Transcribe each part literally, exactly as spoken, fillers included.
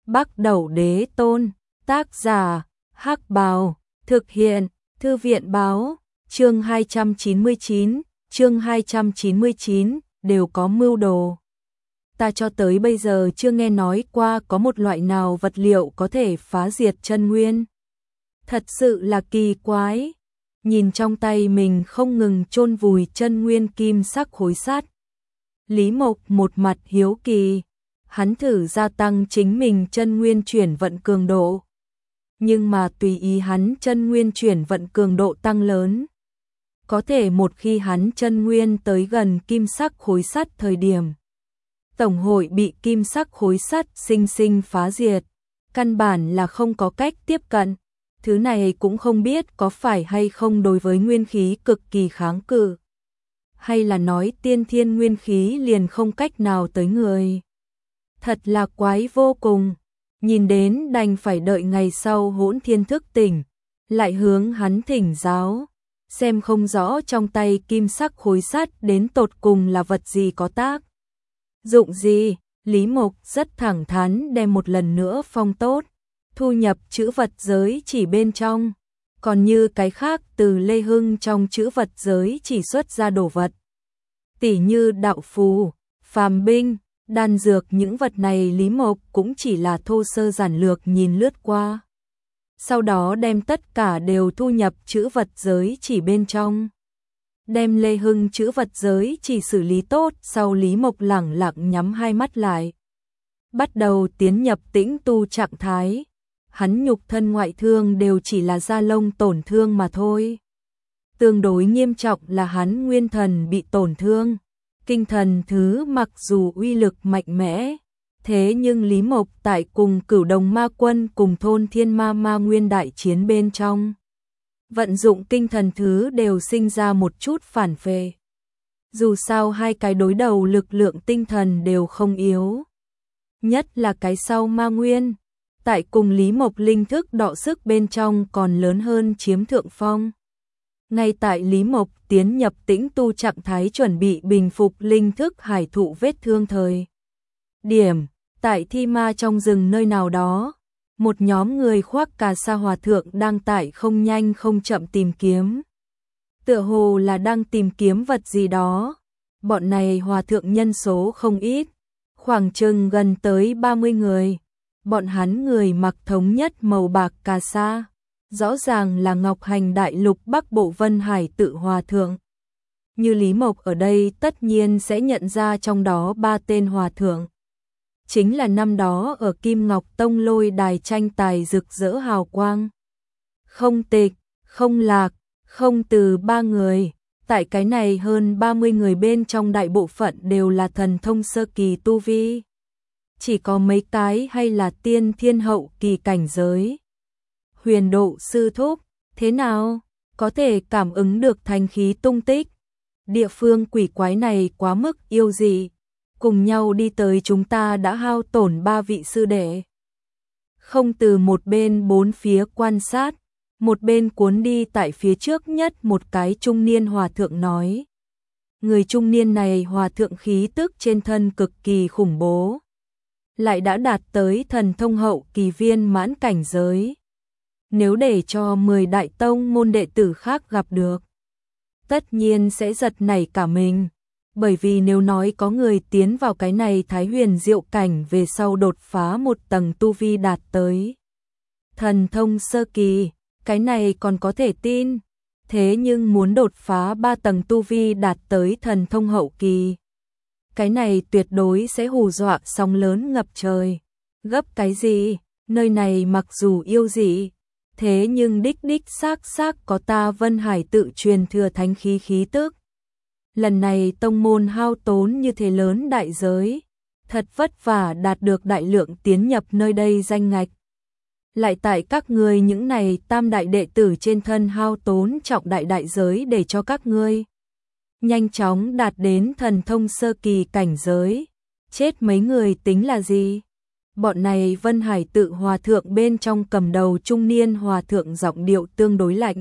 Bắc Đẩu Đế Tôn, tác giả, Hắc Bào, thực hiện, Thư viện báo, chương hai trăm chín mươi chín, chương hai trăm chín mươi chín, đều có mưu đồ. Ta cho tới bây giờ chưa nghe nói qua có một loại nào vật liệu có thể phá diệt chân nguyên. Thật sự là kỳ quái. Nhìn trong tay mình không ngừng chôn vùi chân nguyên kim sắc khối sắt. Lý Mộc một mặt hiếu kỳ, hắn thử gia tăng chính mình chân nguyên chuyển vận cường độ. Nhưng mà tùy ý hắn chân nguyên chuyển vận cường độ tăng lớn. Có thể một khi hắn chân nguyên tới gần kim sắc khối sắt thời điểm. Tổng hội bị kim sắc khối sắt sinh sinh phá diệt. Căn bản là không có cách tiếp cận. Thứ này cũng không biết có phải hay không đối với nguyên khí cực kỳ kháng cự. Hay là nói tiên thiên nguyên khí liền không cách nào tới người. Thật là quái vô cùng. Nhìn đến đành phải đợi ngày sau Hỗn Thiên thức tỉnh. Lại hướng hắn thỉnh giáo. Xem không rõ trong tay kim sắc khối sắt đến tột cùng là vật gì có tác dụng gì. Lý Mộc rất thẳng thắn đem một lần nữa phong tốt. Thu nhập chữ vật giới chỉ bên trong. Còn như cái khác từ Lê Hưng trong chữ vật giới chỉ xuất ra đồ vật. Tỉ như đạo phù, phàm binh, đan dược, những vật này Lý Mộc cũng chỉ là thô sơ giản lược nhìn lướt qua. Sau đó đem tất cả đều thu nhập chữ vật giới chỉ bên trong. Đem Lê Hưng chữ vật giới chỉ xử lý tốt, sau Lý Mộc lẳng lặng nhắm hai mắt lại. Bắt đầu tiến nhập tĩnh tu trạng thái. Hắn nhục thân ngoại thương đều chỉ là da lông tổn thương mà thôi. Tương đối nghiêm trọng là hắn nguyên thần bị tổn thương. Kinh thần thứ mặc dù uy lực mạnh mẽ, thế nhưng Lý Mộc tại cùng Cửu Đồng Ma Quân cùng thôn Thiên Ma Ma Nguyên đại chiến bên trong. Vận dụng kinh thần thứ đều sinh ra một chút phản phệ. Dù sao hai cái đối đầu lực lượng tinh thần đều không yếu. Nhất là cái sau Ma Nguyên. Tại cùng Lý Mộc linh thức đọ sức bên trong còn lớn hơn chiếm thượng phong. Ngay tại Lý Mộc tiến nhập tĩnh tu trạng thái chuẩn bị bình phục linh thức hải thụ vết thương thời điểm, tại Thi Ma trong rừng nơi nào đó, một nhóm người khoác cà sa hòa thượng đang tại không nhanh không chậm tìm kiếm. Tựa hồ là đang tìm kiếm vật gì đó. Bọn này hòa thượng nhân số không ít, khoảng chừng gần tới ba mươi người. Bọn hắn người mặc thống nhất màu bạc cà sa, rõ ràng là Ngọc Hành Đại Lục Bắc Bộ Vân Hải Tự Hòa Thượng. Như Lý Mộc ở đây tất nhiên sẽ nhận ra trong đó ba tên hòa thượng. Chính là năm đó ở Kim Ngọc Tông lôi đài tranh tài rực rỡ hào quang. Không Tịch, Không Lạc, Không Từ ba người. Tại cái này hơn ba mươi người bên trong đại bộ phận đều là thần thông sơ kỳ tu vi. Chỉ có mấy cái hay là tiên thiên hậu kỳ cảnh giới. Huyền Độ sư thúc, thế nào? Có thể cảm ứng được thanh khí tung tích. Địa phương quỷ quái này quá mức yêu dị. Cùng nhau đi tới chúng ta đã hao tổn ba vị sư đệ. Không Từ một bên bốn phía quan sát, một bên cuốn đi tại phía trước nhất một cái trung niên hòa thượng nói. Người trung niên này hòa thượng khí tức trên thân cực kỳ khủng bố. Lại đã đạt tới thần thông hậu kỳ viên mãn cảnh giới. Nếu để cho mười đại tông môn đệ tử khác gặp được, tất nhiên sẽ giật nảy cả mình. Bởi vì nếu nói có người tiến vào cái này Thái Huyền Diệu cảnh về sau đột phá một tầng tu vi đạt tới thần thông sơ kỳ, cái này còn có thể tin. Thế nhưng muốn đột phá ba tầng tu vi đạt tới thần thông hậu kỳ, cái này tuyệt đối sẽ hù dọa sóng lớn ngập trời. Gấp cái gì? Nơi này mặc dù yêu dị, thế nhưng đích đích xác xác có ta Vân Hải Tự truyền thừa thánh khí khí tức. Lần này tông môn hao tốn như thế lớn đại giới, thật vất vả đạt được đại lượng tiến nhập nơi đây danh ngạch. Lại tại các ngươi những này tam đại đệ tử trên thân hao tốn trọng đại đại giới để cho các ngươi nhanh chóng đạt đến thần thông sơ kỳ cảnh giới. Chết mấy người tính là gì? Bọn này Vân Hải Tự hòa thượng bên trong cầm đầu trung niên hòa thượng giọng điệu tương đối lạnh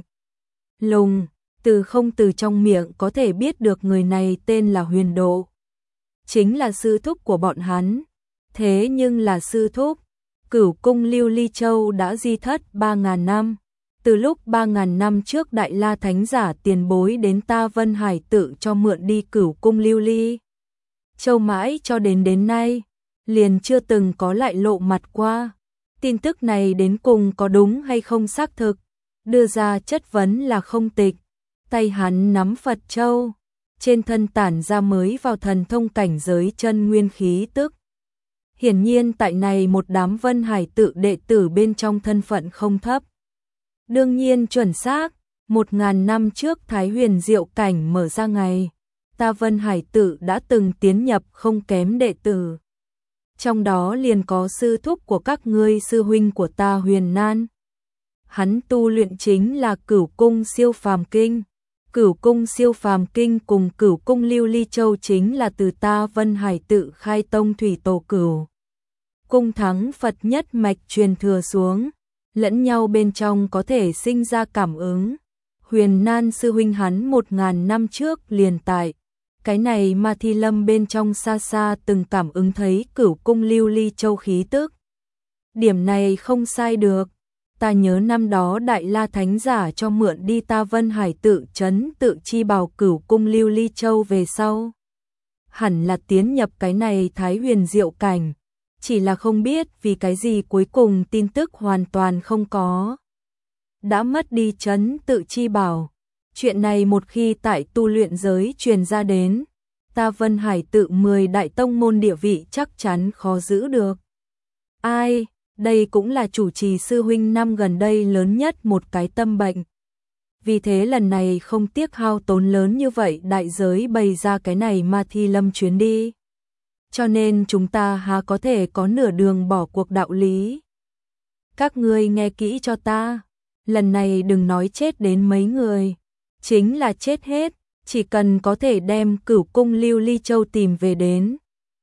lùng. Từ Không Từ trong miệng có thể biết được người này tên là Huyền Độ. Chính là sư thúc của bọn hắn. Thế nhưng là sư thúc, Cửu cung Lưu Ly Châu đã di thất ba ngàn năm. Từ lúc ba ngàn năm trước Đại La Thánh Giả tiền bối đến ta Vân Hải tự cho mượn đi Cửu cung Lưu Ly Châu mãi cho đến đến nay, liền chưa từng có lại lộ mặt qua. Tin tức này đến cùng có đúng hay không xác thực, đưa ra chất vấn là không tịch. Tay hắn nắm Phật Châu, trên thân tản ra mới vào thần thông cảnh giới chân nguyên khí tức. Hiển nhiên tại này một đám Vân Hải tự đệ tử bên trong thân phận không thấp. Đương nhiên chuẩn xác, một ngàn năm trước Thái Huyền Diệu Cảnh mở ra ngày, ta Vân Hải tự đã từng tiến nhập không kém đệ tử. Trong đó liền có sư thúc của các ngươi, sư huynh của ta Huyền Nan. Hắn tu luyện chính là Cửu cung Siêu Phàm Kinh. Cửu cung Siêu Phàm Kinh cùng Cửu cung Lưu Ly Châu chính là từ ta Vân Hải tự khai tông thủy tổ Cửu cung thắng Phật nhất mạch truyền thừa xuống, lẫn nhau bên trong có thể sinh ra cảm ứng. Huyền Nan sư huynh hắn một ngàn năm trước liền tại cái này Ma Thi Lâm bên trong xa xa từng cảm ứng thấy Cửu cung Lưu Ly Châu khí tức. Điểm này không sai được. Ta nhớ năm đó Đại La Thánh Giả cho mượn đi ta Vân Hải tự trấn tự chi bảo Cửu cung Lưu Ly Châu về sau. Hẳn là tiến nhập cái này Thái Huyền Diệu Cảnh. Chỉ là không biết vì cái gì cuối cùng tin tức hoàn toàn không có. Đã mất đi trấn tự chi bảo. Chuyện này một khi tại tu luyện giới truyền ra đến, ta Vân Hải tự mười đại tông môn địa vị chắc chắn khó giữ được. Ai, đây cũng là chủ trì sư huynh năm gần đây lớn nhất một cái tâm bệnh. Vì thế lần này không tiếc hao tốn lớn như vậy đại giới bày ra cái này Ma Thi Lâm chuyến đi. Cho nên chúng ta há có thể có nửa đường bỏ cuộc đạo lý. Các ngươi nghe kỹ cho ta, lần này đừng nói chết đến mấy người, chính là chết hết, chỉ cần có thể đem Cửu cung Lưu Ly Châu tìm về đến.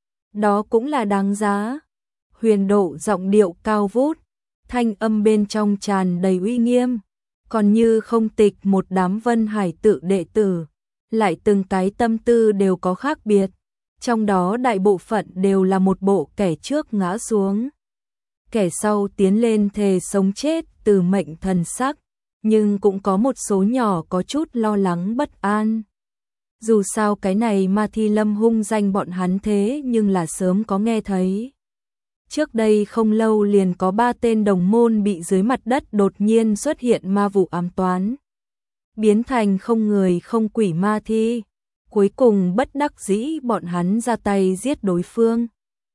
Đó cũng là đáng giá. Huyền Độ giọng điệu cao vút, thanh âm bên trong tràn đầy uy nghiêm, còn như không tịch một đám Vân Hải tự đệ tử, lại từng cái tâm tư đều có khác biệt, trong đó đại bộ phận đều là một bộ kẻ trước ngã xuống, kẻ sau tiến lên thề sống chết từ mệnh thần sắc, nhưng cũng có một số nhỏ có chút lo lắng bất an. Dù sao cái này Ma Thi Lâm hung danh bọn hắn thế nhưng là sớm có nghe thấy. Trước đây không lâu liền có ba tên đồng môn bị dưới mặt đất đột nhiên xuất hiện ma vụ ám toán, biến thành không người không quỷ ma thi, cuối cùng bất đắc dĩ bọn hắn ra tay giết đối phương.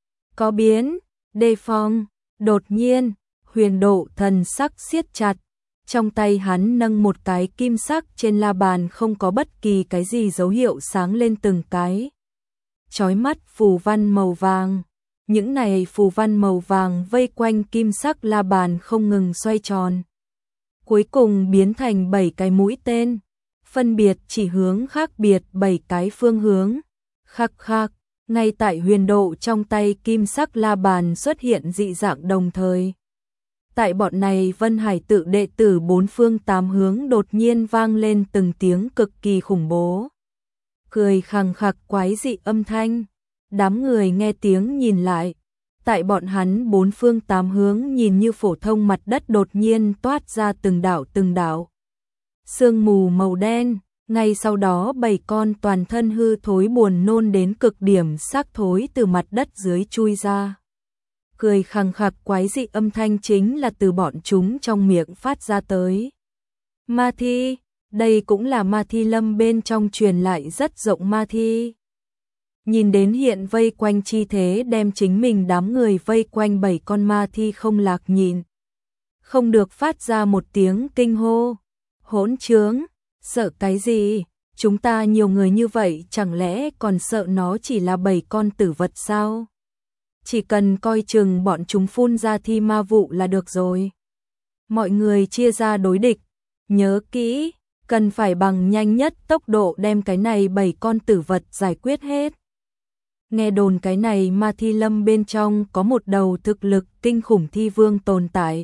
Có biến, đề phòng, đột nhiên, Huyền Độ thần sắc siết chặt, trong tay hắn nâng một cái kim sắc trên la bàn không có bất kỳ cái gì dấu hiệu sáng lên từng cái. Chói mắt phù văn màu vàng. Những này phù văn màu vàng vây quanh kim sắc la bàn không ngừng xoay tròn. Cuối cùng biến thành bảy cái mũi tên, phân biệt chỉ hướng khác biệt bảy cái phương hướng. Khắc khắc, ngay tại Huyền Độ trong tay kim sắc la bàn xuất hiện dị dạng đồng thời. Tại bọn này Vân Hải tự đệ tử bốn phương tám hướng đột nhiên vang lên từng tiếng cực kỳ khủng bố. Cười khằng khặc quái dị âm thanh. Đám người nghe tiếng nhìn lại, tại bọn hắn bốn phương tám hướng nhìn như phổ thông mặt đất đột nhiên toát ra từng đảo từng đảo sương mù màu đen, ngay sau đó bảy con toàn thân hư thối buồn nôn đến cực điểm xác thối từ mặt đất dưới chui ra. Cười khằng khặc quái dị âm thanh chính là từ bọn chúng trong miệng phát ra tới. Ma thi, đây cũng là Ma Thi Lâm bên trong truyền lại rất rộng ma thi. Nhìn đến hiện vây quanh chi thế đem chính mình đám người vây quanh bảy con ma thi không lạc nhìn. Không được phát ra một tiếng kinh hô. Hỗn trướng, sợ cái gì? Chúng ta nhiều người như vậy chẳng lẽ còn sợ nó chỉ là bảy con tử vật sao? Chỉ cần coi chừng bọn chúng phun ra thi ma vụ là được rồi. Mọi người chia ra đối địch. Nhớ kỹ, cần phải bằng nhanh nhất tốc độ đem cái này bảy con tử vật giải quyết hết. Nghe đồn cái này Ma Thi Lâm bên trong có một đầu thực lực kinh khủng thi vương tồn tại.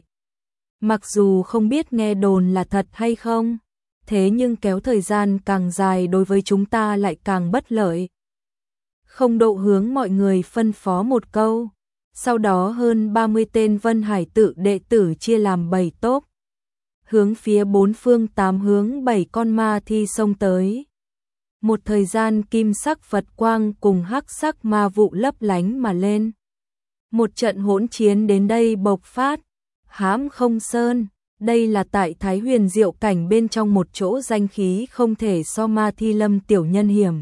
Mặc dù không biết nghe đồn là thật hay không, thế nhưng kéo thời gian càng dài đối với chúng ta lại càng bất lợi. Không Độ hướng mọi người phân phó một câu, Sau đó hơn ba mươi tên Vân Hải tự đệ tử chia làm bảy tốp, hướng phía bốn phương tám hướng bảy con ma thi xông tới. Một thời gian kim sắc Phật quang cùng hắc sắc ma vụ lấp lánh mà lên. Một trận hỗn chiến đến đây bộc phát. Hãm Không Sơn, đây là tại Thái Huyền Diệu cảnh bên trong một chỗ danh khí không thể so ma thi lâm tiểu nhân hiểm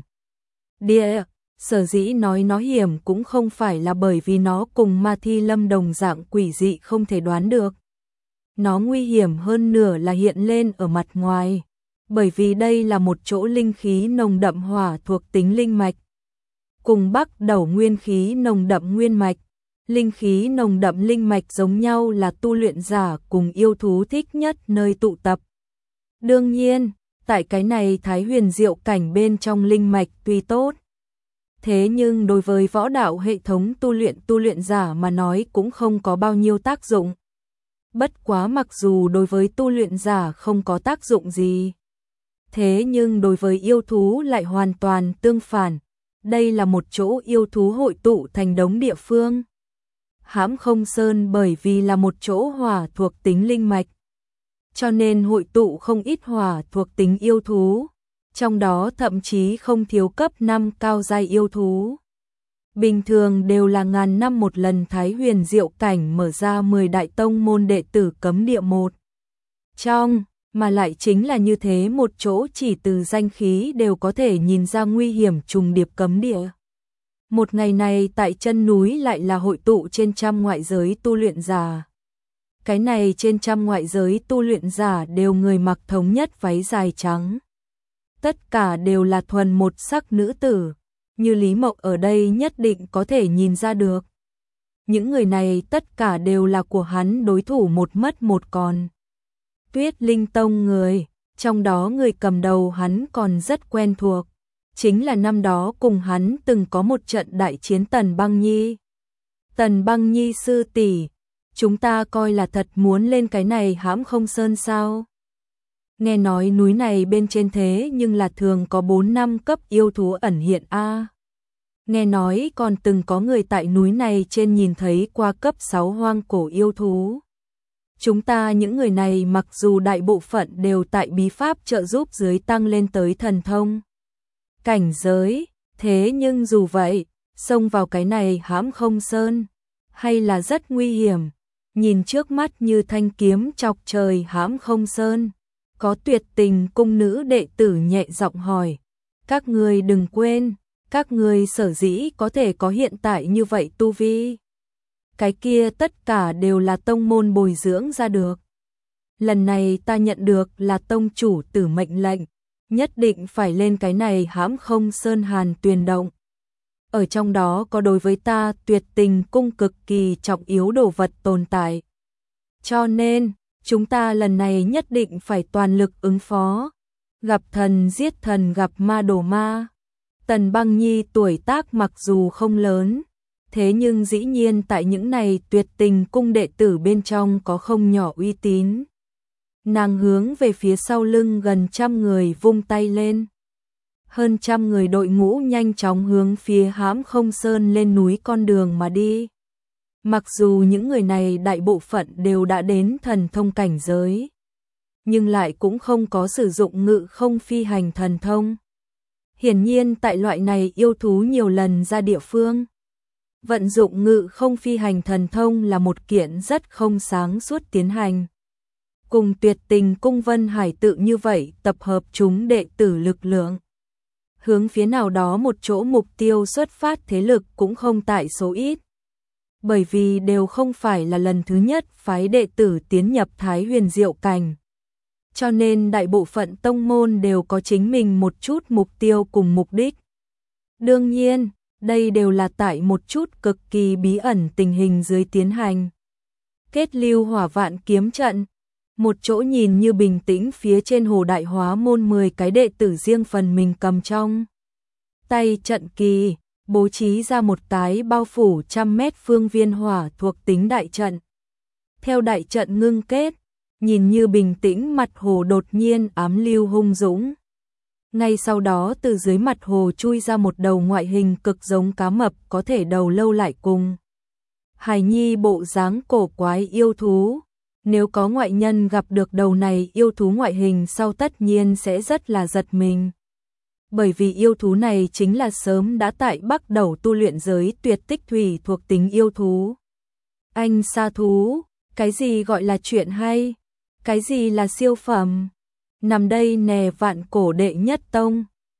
địa. Sở dĩ nói nó hiểm cũng không phải là bởi vì nó cùng ma thi lâm đồng dạng quỷ dị không thể đoán được. Nó nguy hiểm hơn nửa là hiện lên ở mặt ngoài, bởi vì đây là một chỗ linh khí nồng đậm hỏa thuộc tính linh mạch, cùng Bắc Đầu nguyên khí nồng đậm nguyên mạch. Linh khí nồng đậm linh mạch giống nhau là tu luyện giả cùng yêu thú thích nhất nơi tụ tập. Đương nhiên, tại cái này Thái Huyền Diệu cảnh bên trong linh mạch tuy tốt, thế nhưng đối với võ đạo hệ thống tu luyện tu luyện giả mà nói cũng không có bao nhiêu tác dụng. Bất quá mặc dù đối với tu luyện giả không có tác dụng gì, thế nhưng đối với yêu thú lại hoàn toàn tương phản. Đây là một chỗ yêu thú hội tụ thành đống địa phương. Hãm Không Sơn bởi vì là một chỗ hỏa thuộc tính linh mạch, cho nên hội tụ không ít hỏa thuộc tính yêu thú, trong đó thậm chí không thiếu cấp năm cao giai yêu thú. Bình thường đều là ngàn năm một lần Thái Huyền Diệu cảnh mở ra mười đại tông môn đệ tử cấm địa một trong, mà lại chính là như thế một chỗ chỉ từ danh khí đều có thể nhìn ra nguy hiểm trùng điệp cấm địa. Một ngày này tại chân núi lại là hội tụ trên trăm ngoại giới tu luyện giả. Cái này trên trăm ngoại giới tu luyện giả đều người mặc thống nhất váy dài trắng. Tất cả đều là thuần một sắc nữ tử, như Lý Mộc ở đây nhất định có thể nhìn ra được. Những người này tất cả đều là của hắn đối thủ một mất một còn. Tuyết Linh Tông người, trong đó người cầm đầu hắn còn rất quen thuộc. Chính là năm đó cùng hắn từng có một trận đại chiến Tần Băng Nhi. Tần Băng Nhi sư tỷ, chúng ta coi là thật muốn lên cái này Hãm Không Sơn sao? Nghe nói núi này bên trên thế nhưng là thường có bốn năm cấp yêu thú ẩn hiện a. À. Nghe nói còn từng có người tại núi này trên nhìn thấy qua cấp sáu hoang cổ yêu thú. Chúng ta những người này mặc dù đại bộ phận đều tại bí pháp trợ giúp dưới tăng lên tới thần thông cảnh giới, thế nhưng dù vậy, xông vào cái này Hãm Không Sơn, hay là rất nguy hiểm. Nhìn trước mắt như thanh kiếm chọc trời Hãm Không Sơn, có Tuyệt Tình cung nữ đệ tử nhẹ giọng hỏi, các người đừng quên, các người sở dĩ có thể có hiện tại như vậy tu vi. Cái kia tất cả đều là tông môn bồi dưỡng ra được. Lần này ta nhận được là tông chủ tử mệnh lệnh, nhất định phải lên cái này Hãm Không Sơn Hàn Tuyền Động. Ở trong đó có đối với ta Tuyệt Tình cung cực kỳ trọng yếu đồ vật tồn tại. Cho nên, chúng ta lần này nhất định phải toàn lực ứng phó. Gặp thần giết thần, gặp ma đổ ma. Tần Băng Nhi tuổi tác mặc dù không lớn, thế nhưng dĩ nhiên tại những này Tuyệt Tình cung đệ tử bên trong có không nhỏ uy tín. Nàng hướng về phía sau lưng gần trăm người vung tay lên. Hơn trăm người đội ngũ nhanh chóng hướng phía Hãm Không Sơn lên núi con đường mà đi. Mặc dù những người này đại bộ phận đều đã đến thần thông cảnh giới, nhưng lại cũng không có sử dụng ngự không phi hành thần thông. Hiển nhiên tại loại này yêu thú nhiều lần ra địa phương, vận dụng ngự không phi hành thần thông là một kiện rất không sáng suốt tiến hành. Cùng Tuyệt Tình cung Vân Hải tự như vậy tập hợp chúng đệ tử lực lượng, hướng phía nào đó một chỗ mục tiêu xuất phát thế lực cũng không tại số ít. Bởi vì đều không phải là lần thứ nhất phái đệ tử tiến nhập Thái Huyền Diệu cảnh. Cho nên đại bộ phận tông môn đều có chính mình một chút mục tiêu cùng mục đích. Đương nhiên, đây đều là tại một chút cực kỳ bí ẩn tình hình dưới tiến hành. Kết lưu hỏa vạn kiếm trận, một chỗ nhìn như bình tĩnh phía trên hồ Đại Hóa môn mười cái đệ tử riêng phần mình cầm trong tay trận kỳ, bố trí ra một tái bao phủ trăm mét phương viên hỏa thuộc tính đại trận. Theo đại trận ngưng kết, nhìn như bình tĩnh mặt hồ đột nhiên ám lưu hung dũng. Ngay sau đó từ dưới mặt hồ chui ra một đầu ngoại hình cực giống cá mập có thể đầu lâu lại cùng hài nhi bộ dáng cổ quái yêu thú. Nếu có ngoại nhân gặp được đầu này yêu thú ngoại hình sau tất nhiên sẽ rất là giật mình. Bởi vì yêu thú này chính là sớm đã tại bắt đầu tu luyện giới tuyệt tích thủy thuộc tính yêu thú. Anh sa thú, cái gì gọi là chuyện hay? Cái gì là siêu phẩm? Nằm đây nè vạn cổ đệ nhất tông.